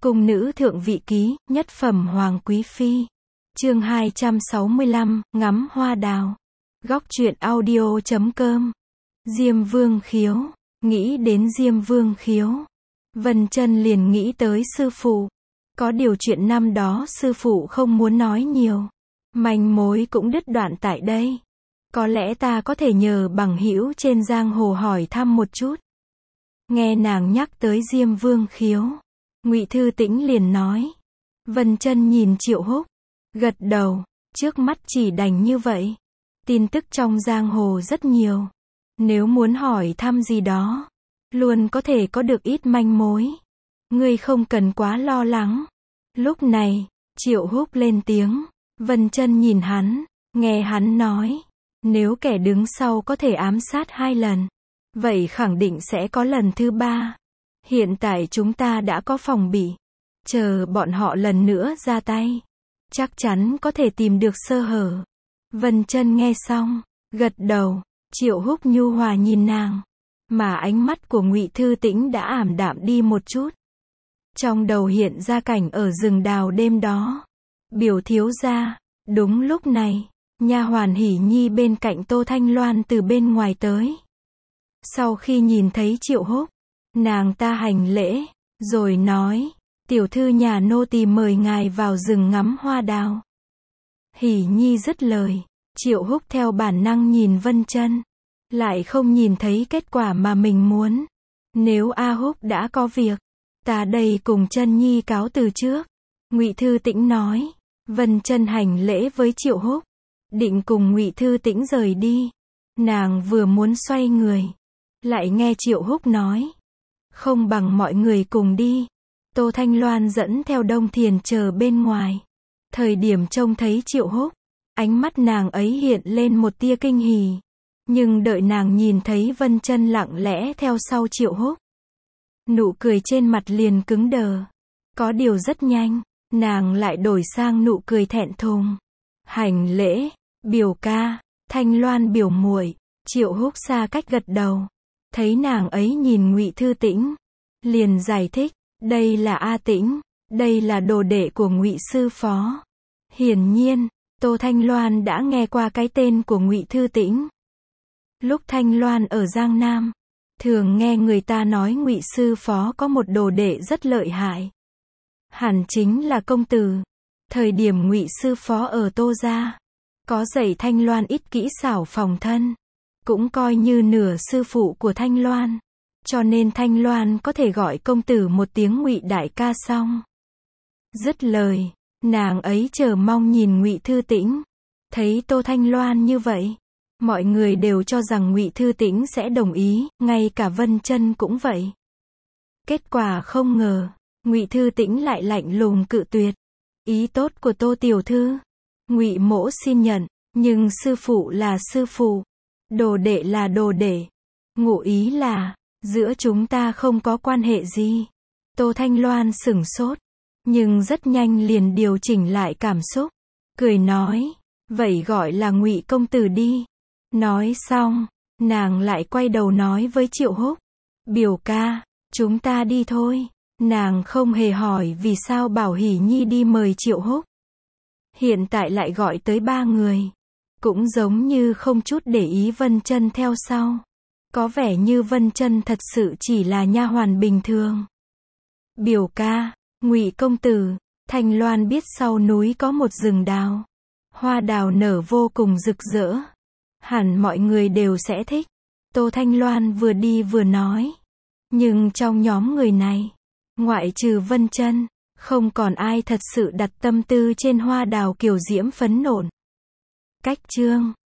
Cung nữ thượng vị ký, nhất phẩm hoàng quý phi. Chương 265, ngắm hoa đào. Góc truyện audio.com. Diêm Vương Khiếu. Nghĩ đến Diêm Vương Khiếu, Vân Chân liền nghĩ tới sư phụ. Có điều chuyện năm đó sư phụ không muốn nói nhiều. Manh mối cũng đứt đoạn tại đây. Có lẽ ta có thể nhờ bằng hữu trên giang hồ hỏi thăm một chút. Nghe nàng nhắc tới Diêm Vương Khiếu, Ngụy Thư Tĩnh liền nói. Vân Chân nhìn Triệu Húc, gật đầu, trước mắt chỉ đành như vậy. Tin tức trong giang hồ rất nhiều. Nếu muốn hỏi thăm gì đó, luôn có thể có được ít manh mối. Ngươi không cần quá lo lắng. Lúc này, Triệu Húc lên tiếng. Vân Chân nhìn hắn, nghe hắn nói. Nếu kẻ đứng sau có thể ám sát 2 lần, vậy khẳng định sẽ có lần thứ 3. Hiện tại chúng ta đã có phòng bị. Chờ bọn họ lần nữa ra tay, chắc chắn có thể tìm được sơ hở. Vân Chân nghe xong, gật đầu. Triệu Húc nhu hòa nhìn nàng, mà ánh mắt của Ngụy Thư Tĩnh đã ảm đạm đi một chút. Trong đầu hiện ra cảnh ở rừng đào đêm đó. Biểu thiếu gia. Đúng lúc này, nha hoàn Hỉ Nhi bên cạnh Tô Thanh Loan từ bên ngoài tới. Sau khi nhìn thấy Triệu Húc, nàng ta hành lễ, rồi nói, tiểu thư nhà nô tỳ mời ngài vào rừng ngắm hoa đào. Hỉ Nhi dứt lời, Triệu Húc theo bản năng nhìn Vân Chân, lại không nhìn thấy kết quả mà mình muốn. Nếu A Húc đã có việc, ta đây cùng Chân Nhi cáo từ trước. Ngụy Thư Tĩnh nói. Vân Chân hành lễ với Triệu Húc, định cùng Ngụy Thư Tĩnh rời đi. Nàng vừa muốn xoay người, lại nghe Triệu Húc nói, không bằng mọi người cùng đi. Tô Thanh Loan dẫn theo Đông Thiền chờ bên ngoài. Thời điểm trông thấy Triệu Húc, ánh mắt nàng ấy hiện lên một tia kinh hỉ. Nhưng đợi nàng nhìn thấy Vân Chân lặng lẽ theo sau Triệu Húc, nụ cười trên mặt liền cứng đờ. Có điều rất nhanh, nàng lại đổi sang nụ cười thẹn thùng. Hành lễ, biểu ca, Thanh Loan biểu muội. Triệu Húc xa cách gật đầu. Thấy nàng ấy nhìn Ngụy Thư Tĩnh, liền giải thích, đây là A Tĩnh, đây là đồ đệ của Ngụy sư phó. Hiển nhiên, Tô Thanh Loan đã nghe qua cái tên của Ngụy Thư Tĩnh. Lúc Thanh Loan ở Giang Nam, thường nghe người ta nói Ngụy sư phó có một đồ đệ rất lợi hại. Hẳn chính là công tử. Thời điểm Ngụy sư phó ở Tô gia, có dạy Thanh Loan ít kỹ xảo phòng thân, cũng coi như nửa sư phụ của Thanh Loan. Cho nên Thanh Loan có thể gọi công tử một tiếng Ngụy đại ca xong. Dứt lời, nàng ấy chờ mong nhìn Ngụy Thư Tĩnh. Thấy Tô Thanh Loan như vậy, mọi người đều cho rằng Ngụy Thư Tĩnh sẽ đồng ý, ngay cả Vân Chân cũng vậy. Kết quả không ngờ, Ngụy Thư Tĩnh lại lạnh lùng cự tuyệt. Ý tốt của Tô tiểu thư, Ngụy mỗ xin nhận, nhưng sư phụ là sư phụ, đồ đệ là đồ đệ. Ngụ ý là, giữa chúng ta không có quan hệ gì. Tô Thanh Loan sửng sốt, nhưng rất nhanh liền điều chỉnh lại cảm xúc, cười nói, vậy gọi là Ngụy công tử đi. Nói xong, nàng lại quay đầu nói với Triệu Húc, biểu ca, chúng ta đi thôi. Nàng không hề hỏi vì sao bảo Hỉ Nhi đi mời Triệu Húc. Hiện tại lại gọi tới 3 người. Cũng giống như không chút để ý Vân Chân theo sau. Có vẻ như Vân Chân thật sự chỉ là nha hoàn bình thường. Biểu ca, Ngụy công tử, Thanh Loan biết sau núi có một rừng đào. Hoa đào nở vô cùng rực rỡ. Hẳn mọi người đều sẽ thích. Tô Thanh Loan vừa đi vừa nói. Nhưng trong nhóm người này, ngoại trừ Vân Chân, không còn ai thật sự đặt tâm tư trên hoa đào kiều diễm phấn nộn. Cách chương